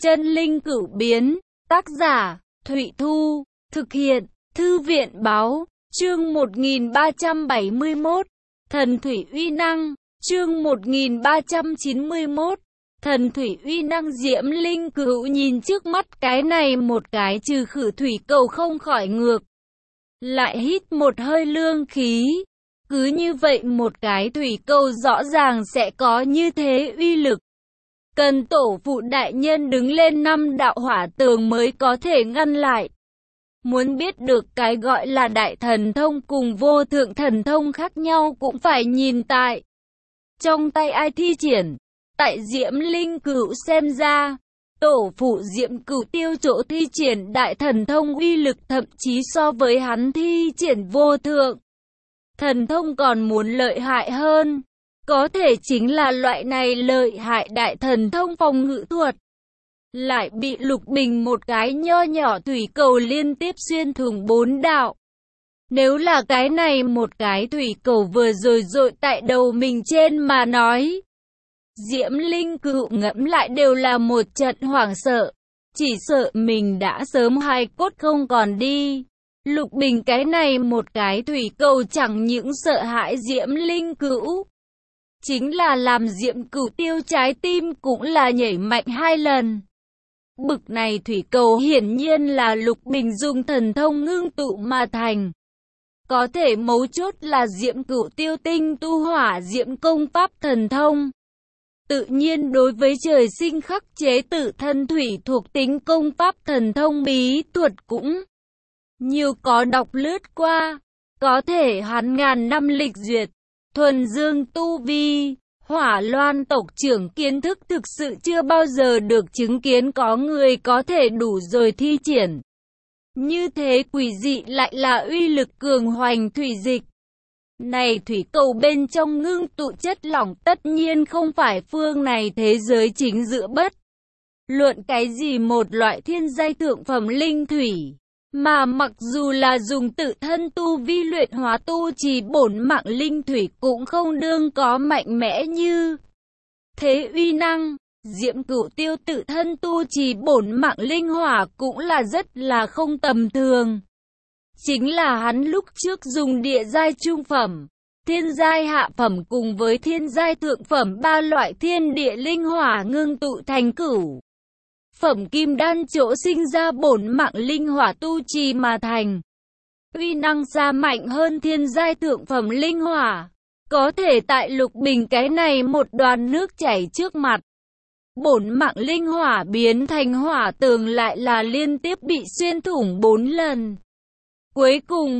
Chân linh cửu biến, tác giả, Thụy Thu, thực hiện, Thư viện báo, chương 1371, Thần Thủy Uy Năng, chương 1391, Thần Thủy Uy Năng. Diễm Linh Cửu nhìn trước mắt cái này một cái trừ khử thủy cầu không khỏi ngược. Lại hít một hơi lương khí. Cứ như vậy một cái thủy cầu rõ ràng sẽ có như thế uy lực. Cần tổ phụ đại nhân đứng lên 5 đạo hỏa tường mới có thể ngăn lại. Muốn biết được cái gọi là đại thần thông cùng vô thượng thần thông khác nhau cũng phải nhìn tại trong tay ai thi triển. Tại Diễm Linh Cửu xem ra, tổ phụ Diễm Cửu Tiêu chỗ thi triển đại thần thông uy lực thậm chí so với hắn thi triển vô thượng thần thông còn muốn lợi hại hơn. Có thể chính là loại này lợi hại đại thần thông phòng ngự thuật, lại bị Lục Bình một cái nho nhỏ thủy cầu liên tiếp xuyên thủng 4 đạo. Nếu là cái này một cái thủy cầu vừa rồi dội tại đầu mình trên mà nói, Diễm Linh Cửu ngẫm lại đều là một trận hoảng sợ, chỉ sợ mình đã sớm hài cốt không còn đi. Lục Bình cái này một cái thủy cầu chẳng những sợ hãi Diễm Linh Cửu, chính là làm Diễm Cửu Tiêu trái tim cũng là nhảy mạnh 2 lần. Bực này thủy cầu hiển nhiên là Lục Bình dùng thần thông ngưng tụ mà thành. Có thể mấu chốt là Diễm Cửu Tiêu tinh tu hỏa diễm công pháp thần thông. Tự nhiên đối với trời sinh khắc chế tự thân thủy thuộc tính công pháp thần thông bí thuật cũng nhiều có đọc lướt qua. Có thể hắn ngàn năm lịch duyệt, thuần dương tu vi, Hỏa Loan tộc trưởng kiến thức thực sự chưa bao giờ được chứng kiến có người có thể đủ rồi thi triển. Như thế quỷ dị lại là uy lực cường hoành thủy dịch. Này thủy cầu bên trong ngưng tụ chất lỏng tất nhiên không phải phương này thế giới chính giữa bất luận cái gì một loại thiên giai thượng phẩm linh thủy. Mà mặc dù là dùng tự thân tu vi luyện hóa tu trì bổn mạng linh thủy cũng không đương có mạnh mẽ như thế uy năng. Diễm Cửu Tiêu tự thân tu trì bổn mạng linh hỏa cũng là rất là không tầm thường. Chính là hắn lúc trước dùng địa giai trung phẩm, thiên giai hạ phẩm cùng với thiên giai thượng phẩm 3 loại thiên địa linh hỏa ngưng tụ thành cửu phẩm kim đan chỗ sinh ra bổn mạng linh hỏa tu trì mà thành. Uy năng xa mạnh hơn thiên giai thượng phẩm linh hỏa. Có thể tại Lục Bình cái này một đoàn nước chảy trước mặt, bổn mạng linh hỏa biến thành hỏa tường lại là liên tiếp bị xuyên thủng 4 lần. Cuối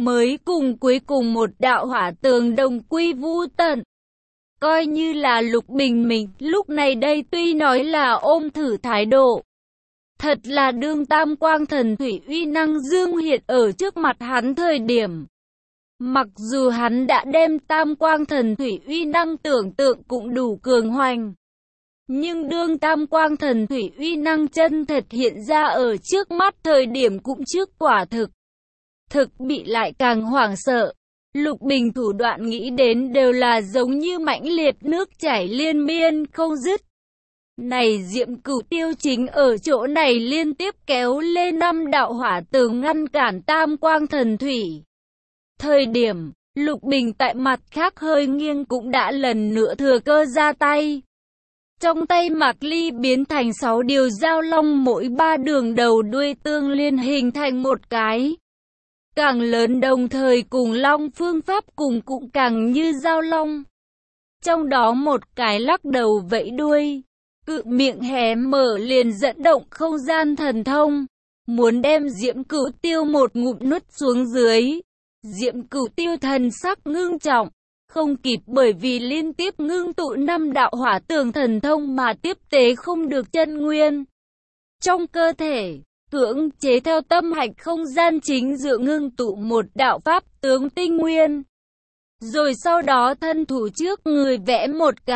cùng một đạo hỏa tường đồng quy vu tận. Coi như là Lục Bình mình lúc này đây tuy nói là ôm thử thái độ, thật là đương tam quang thần thủy uy năng dương hiện ở trước mặt hắn thời điểm. Mặc dù hắn đã đem tam quang thần thủy uy năng tưởng tượng cũng đủ cường hoành, nhưng đương tam quang thần thủy uy năng chân thật hiện ra ở trước mắt thời điểm cũng trước quả thực bị lại càng hoảng sợ. Lục Bình thủ đoạn nghĩ đến đều là giống như mãnh liệt nước chảy liên miên không dứt. Này Diễm Cửu Tiêu chính ở chỗ này liên tiếp kéo lên 5 đạo hỏa tường ngăn cản tam quang thần thủy. Thời điểm, Lục Bình tại mặt khác hơi nghiêng cũng đã lần nữa thừa cơ ra tay. Trong tay Mạc Ly biến thành 6 điều giao long mỗi 3 đường đầu đuôi tương liên hình thành một cái càng lớn, đồng thời cùng long phương pháp cùng cũng càng như giao long. Trong đó một cái lắc đầu vẫy đuôi, cự miệng hé mở liền dẫn động không gian thần thông, muốn đem Diễm Cửu Tiêu một ngụm nuốt xuống dưới. Diễm Cửu Tiêu thần sắc ngưng trọng, không kịp bởi vì liên tiếp ngưng tụ 5 đạo hỏa tường thần thông mà tiếp tế không được chân nguyên trong cơ thể, cưỡng chế theo tâm hạch không gian chính giữa ngưng tụ một đạo pháp tướng tinh nguyên. Rồi sau đó thân thủ trước người vẽ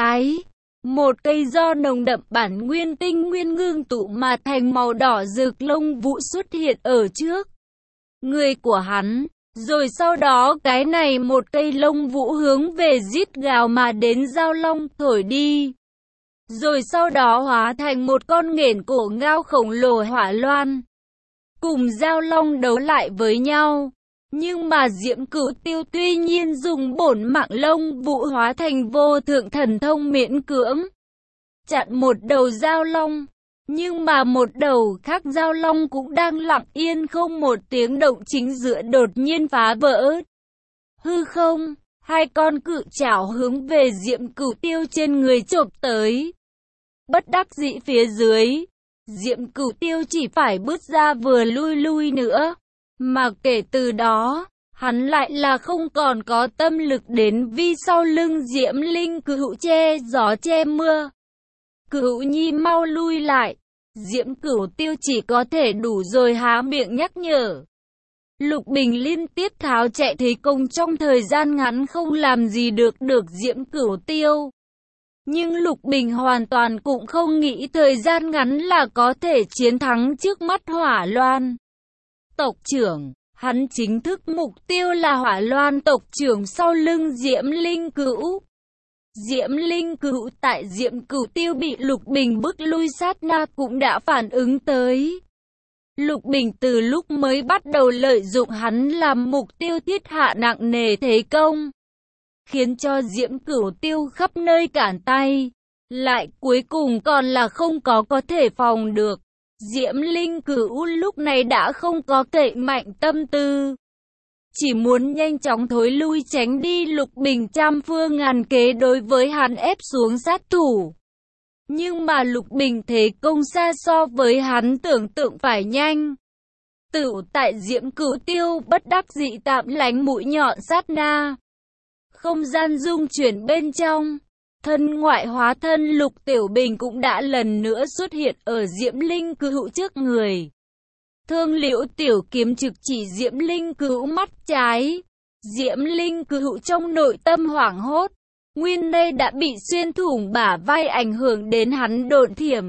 một cây do nồng đậm bản nguyên tinh nguyên ngưng tụ mà thành màu đỏ rực lông vũ xuất hiện ở trước người của hắn. Rồi sau đó cái này một cây lông vũ hướng về rít gào mà đến giao long thổi đi. rồi sau đó hóa thành một con nghển cổ ngao khổng lồ hỏa loan. Cùng Giao Long đấu lại với nhau. Nhưng mà Diễm Cửu Tiêu tuy nhiên dùng bổn mạng lông vũ hóa thành vô thượng thần thông miễn cưỡng chặn một đầu Giao Long. Nhưng mà một đầu khác Giao Long cũng đang lặng yên không một tiếng động chính giữa đột nhiên phá vỡ. Hư không, hai con cự trảo hướng về Diễm Cửu Tiêu trên người chộp tới. Bất đắc dĩ phía dưới, Diễm Cửu Tiêu chỉ phải bước ra vừa lui nữa. Mà kể từ đó, hắn lại là không còn có tâm lực đến vì sau lưng Diễm Linh Cửu che gió che mưa. Cửu nhi mau lui lại. Diễm Cửu Tiêu chỉ có thể đủ rồi há miệng nhắc nhở. Lục Bình liên tiếp tháo chạy thế công trong thời gian ngắn không làm gì được Diễm Cửu Tiêu. Nhưng Lục Bình hoàn toàn cũng không nghĩ thời gian ngắn là có thể chiến thắng trước mắt Hỏa Loan tộc trưởng. Hắn chính thức mục tiêu là Hỏa Loan tộc trưởng sau lưng Diễm Linh Cửu. Diễm Linh Cửu tại Diễm Cửu Tiêu bị Lục Bình bức lui sát na cũng đã phản ứng tới. Lục Bình từ lúc mới bắt đầu lợi dụng hắn làm mục tiêu thiết hạ nặng nề thế công, khiến cho Diễm Cửu Tiêu khắp nơi cản tay, lại cuối cùng còn là không có thể phòng được. Diễm Linh Cửu lúc này đã không có cậy mạnh tâm tư, chỉ muốn nhanh chóng thối lui tránh đi Lục Bình trăm phương ngàn kế đối với hắn ép xuống sát thủ. Nhưng mà Lục Bình thế công xa so với hắn tưởng tượng phải nhanh. Tựu tại Diễm Cửu Tiêu bất đắc dĩ tạm lánh mũi nhọn sát na. Không gian dung chuyển bên trong, thân ngoại hóa thân Lục Tiểu Bình cũng đã lần nữa xuất hiện ở Diễm Linh Cửu trước người. Thương Liễu tiểu kiếm trực chỉ Diễm Linh Cửu mắt trái. Diễm Linh Cửu trong nội tâm hoảng hốt, nguyên đây đã bị xuyên thủng bả vai ảnh hưởng đến hắn độn thiểm.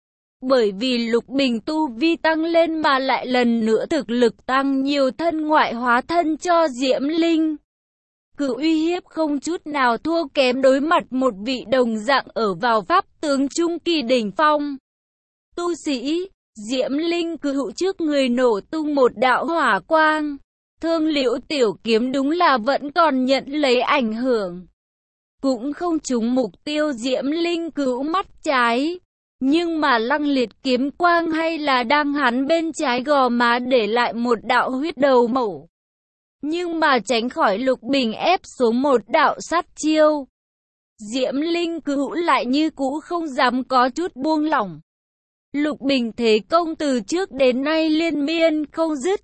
Bởi vì Lục Bình tu vi tăng lên mà lại lần nữa thực lực tăng nhiều, thân ngoại hóa thân cho Diễm Linh Cửu uy hiếp không chút nào thua kém đối mặt một vị đồng dạng ở vào pháp tướng trung kỳ đỉnh phong tu sĩ. Diễm Linh Cửu trước người nổ tung một đạo hỏa quang. Thương Liễu tiểu kiếm đúng là vẫn còn nhận lấy ảnh hưởng, cũng không trúng mục tiêu Diễm Linh Cửu mắt trái. Nhưng mà lăng liệt kiếm quang hay là đang hắn bên trái gò má để lại một đạo huyết đầu mẩu. Nhưng mà tránh khỏi Lục Bình ép xuống một đạo sát chiêu. Diễm Linh Cửu lại như cũ không dám có chút buông lỏng. Lục Bình thế công từ trước đến nay liên miên không dứt.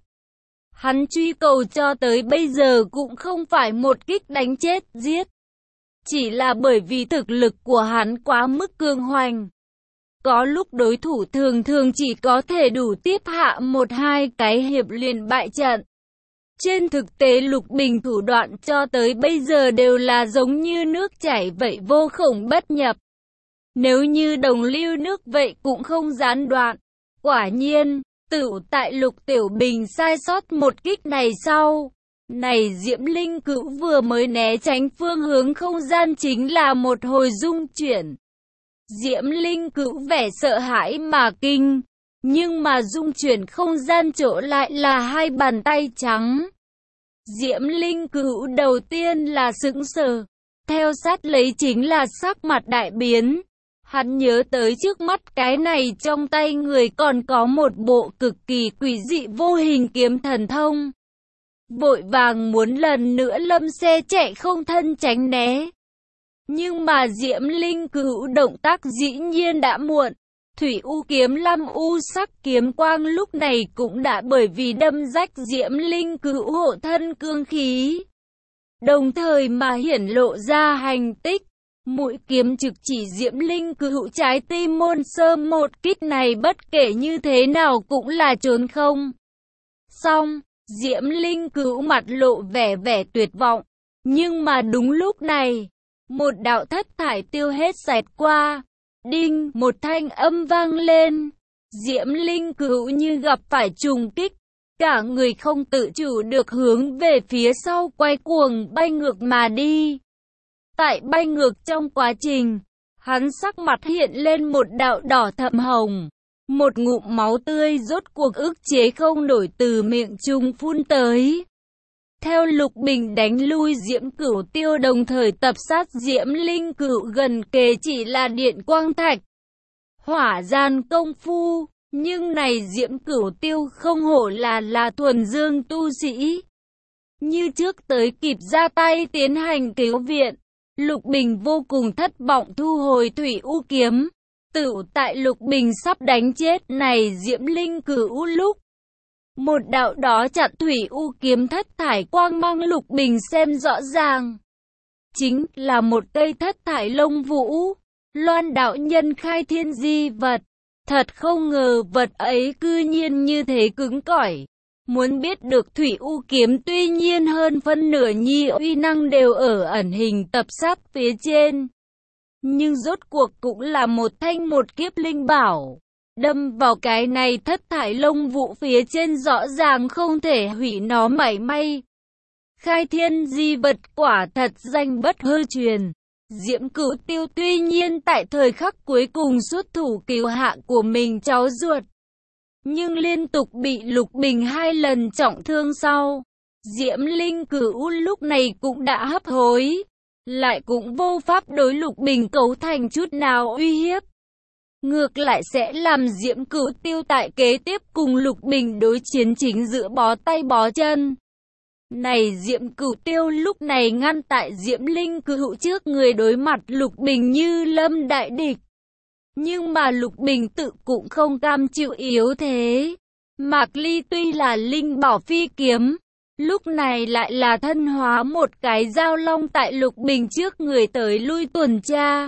Hắn truy cầu cho tới bây giờ cũng không phải một kích đánh chết giết, chỉ là bởi vì thực lực của hắn quá mức cường hoành. Có lúc đối thủ thường chỉ có thể đủ tiếp hạ một hai cái hiệp liền bại trận. Trên thực tế Lục Bình thủ đoạn cho tới bây giờ đều là giống như nước chảy vậy, vô khổng bất nhập. Nếu như đồng lưu nước vậy cũng không gián đoạn. Quả nhiên, tựu tại Lục Tiểu Bình sai sót một kích này sau, này Diễm Linh Cửu vừa mới né tránh phương hướng không gian chính là một hồi dung chuyển. Diễm Linh Cửu vẻ sợ hãi mà kinh, nhưng mà dung chuyển không gian chỗ lại là hai bàn tay trắng. Diễm Linh Cửu đầu tiên là sững sờ, theo sát lấy chính là sắc mặt đại biến. Hắn nhớ tới trước mắt cái này trong tay người còn có một bộ cực kỳ quỷ dị vô hình kiếm thần thông. Vội vàng muốn lần nữa lâm xe chạy không thân tránh né. Nhưng mà Diễm Linh Cửu động tác dĩ nhiên đã muộn. Thủy U kiếm 5 u sắc kiếm quang lúc này cũng đã bởi vì đâm rách Diễm Linh Cửu hộ thân cương khí, đồng thời mà hiển lộ ra hành tích. Mũi kiếm trực chỉ Diễm Linh Cửu trái tim môn sơ, một kích này bất kể như thế nào cũng là trốn không. Xong, Diễm Linh Cửu mặt lộ vẻ tuyệt vọng. Nhưng mà đúng lúc này, một đạo thất thải tiêu hết xẹt qua. Đinh, một thanh âm vang lên. Diễm Linh Cửu như gặp phải trùng kích, cả người không tự chủ được hướng về phía sau quay cuồng bay ngược mà đi. Tại bay ngược trong quá trình, Hắn sắc mặt hiện lên một đạo đỏ thẫm hồng. Một ngụm máu tươi rốt cuộc ức chế không nổi từ miệng trung phun tới. Theo Lục Bình đánh lui Diễm Cửu Tiêu đồng thời tập sát Diễm Linh Cửu gần kề chỉ là điện quang thạch. Hỏa gian công phu, nhưng này Diễm Cửu Tiêu không hổ là thuần dương tu sĩ. Như trước tới kịp ra tay tiến hành cứu viện, Lục Bình vô cùng thất vọng thu hồi Thủy U kiếm. Tựu tại Lục Bình sắp đánh chết này Diễm Linh Cửu lúc, một đạo đó chặn Thủy U kiếm thất thải quang mang Lục Bình xem rõ ràng. Chính là một cây thất thải lông vũ, Loan đạo nhân khai thiên di vật. Thật không ngờ vật ấy cư nhiên như thế cứng cỏi. Muốn biết được Thủy U kiếm tuy nhiên hơn phân nửa nhi uy năng đều ở ẩn hình tập sát phía trên. Nhưng rốt cuộc cũng là một thanh một kiếp linh bảo. Đâm vào cái này thất thải lông vũ phía trên rõ ràng không thể hủy nó mảy may. Khai thiên di vật quả thật danh bất hư truyền. Diễm Cửu Tiêu tuy nhiên tại thời khắc cuối cùng xuất thủ cứu hạ của mình cháu ruột, nhưng liên tục bị Lục Bình 2 lần trọng thương sau. Diễm Linh Cửu lúc này cũng đã hấp hối, lại cũng vô pháp đối Lục Bình cấu thành chút nào uy hiếp. Ngược lại sẽ làm Diễm Cửu Tiêu tại kế tiếp cùng Lục Bình đối chiến chính giữa bó tay bó chân. Này Diễm Cửu Tiêu lúc này ngăn tại Diễm Linh Cửu trước người đối mặt Lục Bình như lâm đại địch. Nhưng mà Lục Bình tự cũng không cam chịu yếu thế. Mạc Ly tuy là linh bảo phi kiếm, lúc này lại là thân hóa một cái dao long tại Lục Bình trước người tới lui tuần tra.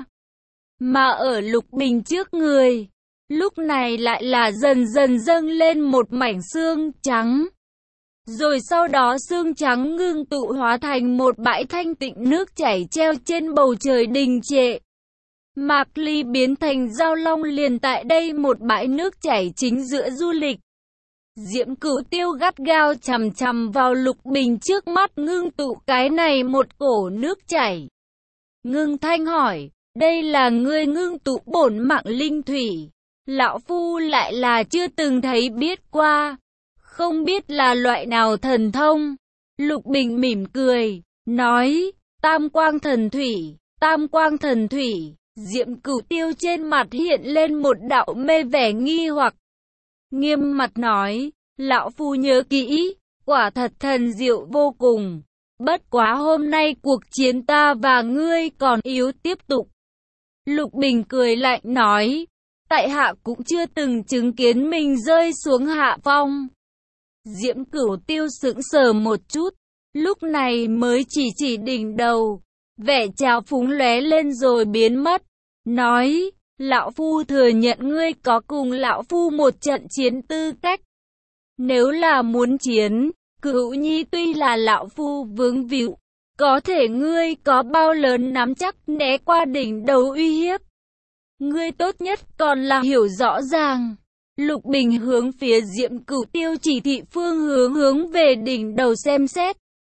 Mà ở Lục Bình trước người, lúc này lại là dần dần dâng lên một mảnh xương trắng. Rồi sau đó xương trắng ngưng tụ hóa thành một bãi thanh tịnh nước chảy treo trên bầu trời đình trệ. Mạc Ly biến thành dao long liền tại đây một bãi nước chảy chính giữa du lịch. Diễm Cửu Tiêu gắt gao chằm chằm vào Lục Bình trước mắt ngưng tụ cái này một cổ nước chảy. Ngưng thanh hỏi, đây là ngươi ngưng tụ bổn mạng linh thủy. Lão Phu lại là chưa từng thấy biết qua. Không biết là loại nào thần thông. Lục Bình mỉm cười, nói, Tam Quang Thần Thủy, Tam Quang Thần Thủy. Diễm Cửu Tiêu trên mặt hiện lên một đạo mê vẻ nghi hoặc. Nghiêm mặt nói, Lão Phu nhớ kỹ, quả thật thần diệu vô cùng. Bất quá hôm nay cuộc chiến ta và ngươi còn yếu tiếp tục. Lục Bình cười lạnh nói, tại hạ cũng chưa từng chứng kiến mình rơi xuống hạ phong. Diễm Cửu Tiêu sững sờ một chút, lúc này mới chỉ đỉnh đầu, vẻ trào phúng lóe lên rồi biến mất, nói, Lão Phu thừa nhận ngươi có cùng Lão Phu một trận chiến tư cách. Nếu là muốn chiến, Cửu Nhi tuy là Lão Phu vướng víu, có thể ngươi có bao lớn nắm chắc né qua đỉnh đầu uy hiếp. Ngươi tốt nhất còn là hiểu rõ ràng. Lục Bình hướng phía Diễm Cửu Tiêu chỉ thị phương hướng về đỉnh đầu xem xét.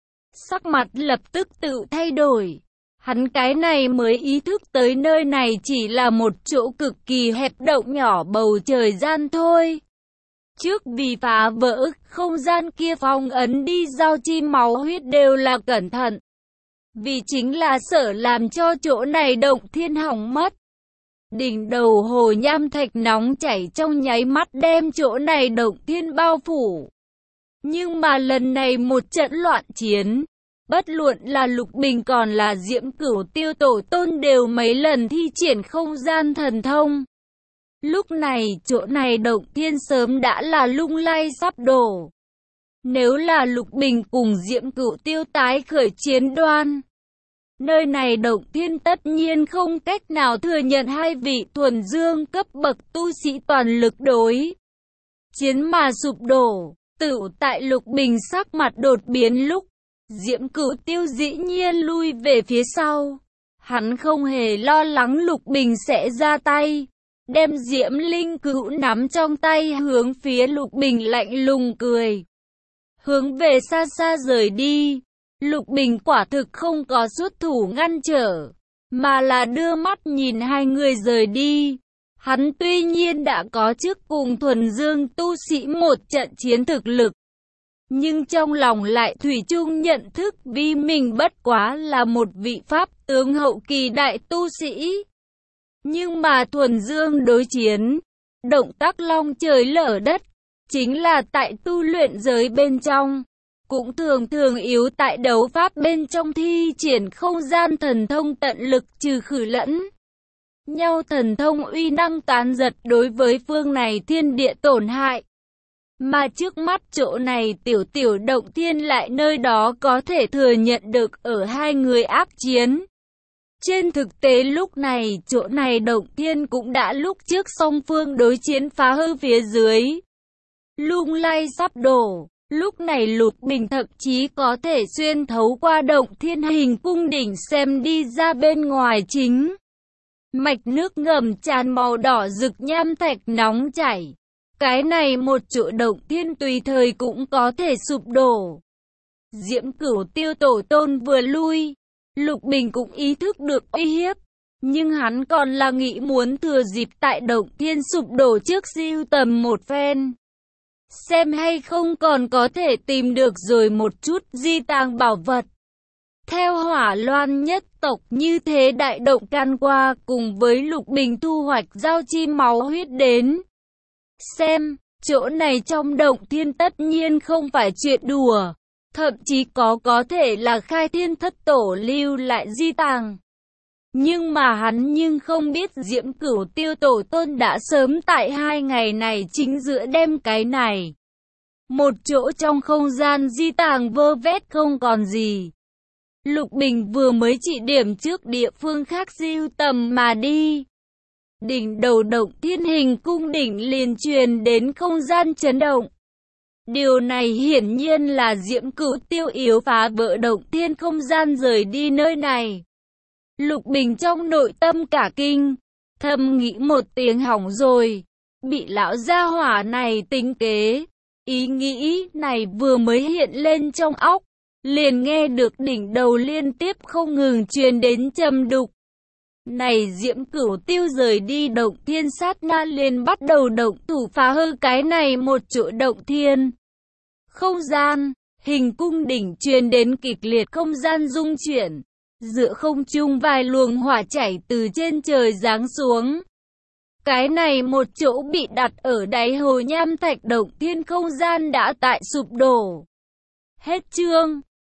Sắc mặt lập tức tự thay đổi. Hắn cái này mới ý thức tới nơi này chỉ là một chỗ cực kỳ hẹp động nhỏ bầu trời gian thôi. Trước vì phá vỡ không gian kia phong ấn đi giao chi máu huyết đều là cẩn thận. Vì chính là sợ làm cho chỗ này động thiên hỏng mất. Đỉnh đầu hồ nham thạch nóng chảy trong nháy mắt đem chỗ này động thiên bao phủ. Nhưng mà lần này một trận loạn chiến, bất luận là Lục Bình còn là Diễm Cửu Tiêu tổ tôn đều mấy lần thi triển không gian thần thông. Lúc này chỗ này động thiên sớm đã là lung lay sắp đổ. Nếu là Lục Bình cùng Diễm Cửu Tiêu tái khởi chiến đoan, nơi này động thiên tất nhiên không cách nào thừa nhận hai vị thuần dương cấp bậc tu sĩ toàn lực đối chiến mà sụp đổ. Tựu tại Lục Bình sắc mặt đột biến lúc, Diễm Cửu Tiêu dĩ nhiên lui về phía sau. Hắn không hề lo lắng Lục Bình sẽ ra tay, đem Diễm Linh Cửu nắm trong tay hướng phía Lục Bình lạnh lùng cười. Hướng về xa xa rời đi. Lục Bình quả thực không có xuất thủ ngăn trở, mà là đưa mắt nhìn hai người rời đi. Hắn tuy nhiên đã có trước cùng thuần dương tu sĩ một trận chiến thực lực, nhưng trong lòng lại thủy chung nhận thức vì mình bất quá là một vị pháp tướng hậu kỳ đại tu sĩ. Nhưng mà thuần dương đối chiến, động tác long trời lở đất, chính là tại tu luyện giới bên trong, cũng thường thường yếu tại đấu pháp bên trong thi triển không gian thần thông tận lực trừ khử lẫn nhau thần thông uy năng tán giật đối với phương này thiên địa tổn hại. Mà trước mắt chỗ này tiểu động thiên lại nơi đó có thể thừa nhận được ở hai người ác chiến. Trên thực tế lúc này chỗ này động thiên cũng đã lúc trước song phương đối chiến phá hư phía dưới, lung lay sắp đổ. Lúc này Lục Bình thậm chí có thể xuyên thấu qua động thiên hình cung đỉnh xem đi ra bên ngoài chính. Mạch nước ngầm tràn màu đỏ rực nham thạch nóng chảy. Cái này một chỗ động thiên tùy thời cũng có thể sụp đổ. Diễm Cửu Tiêu tổ tôn vừa lui, Lục Bình cũng ý thức được uy hiếp. Nhưng hắn còn là nghĩ muốn thừa dịp tại động thiên sụp đổ trước sưu tầm một phen. Xem hay không còn có thể tìm được rồi một chút di tàng bảo vật. Theo Hỏa Loan nhất tộc như thế đại động can qua cùng với Lục Bình thu hoạch giao chi máu huyết đến. Xem, chỗ này trong động thiên tất nhiên không phải chuyện đùa, thậm chí có thể là Khai Thiên thất tổ lưu lại di tàng. Nhưng mà hắn nhưng không biết Diễm Cửu Tiêu tổ tôn đã sớm tại 2 ngày này chính giữa đêm cái này. Một chỗ trong không gian di tàng vơ vét không còn gì. Lục Bình vừa mới chỉ điểm trước địa phương khác siêu tầm mà đi. Đỉnh đầu động thiên hình cung đỉnh liền truyền đến không gian chấn động. Điều này hiển nhiên là Diễm Cửu Tiêu yếu phá vỡ động thiên không gian rời đi nơi này. Lục Bình trong nội tâm cả kinh, thầm nghĩ một tiếng hỏng rồi, bị lão gia hỏa này tính kế. Ý nghĩ này vừa mới hiện lên trong óc, liền nghe được đỉnh đầu liên tiếp không ngừng truyền đến trầm đục. Này Diễm Cửu Tiêu rời đi động thiên sát na liền bắt đầu động thủ phá hư cái này một chỗ động thiên. Không gian, hình cung đỉnh truyền đến kịch liệt không gian rung chuyển. Giữa không trung vài luồng hỏa chảy từ trên trời giáng xuống. Cái này một chỗ bị đặt ở đáy hồ nham thạch động thiên không gian đã tại sụp đổ. Hết chương.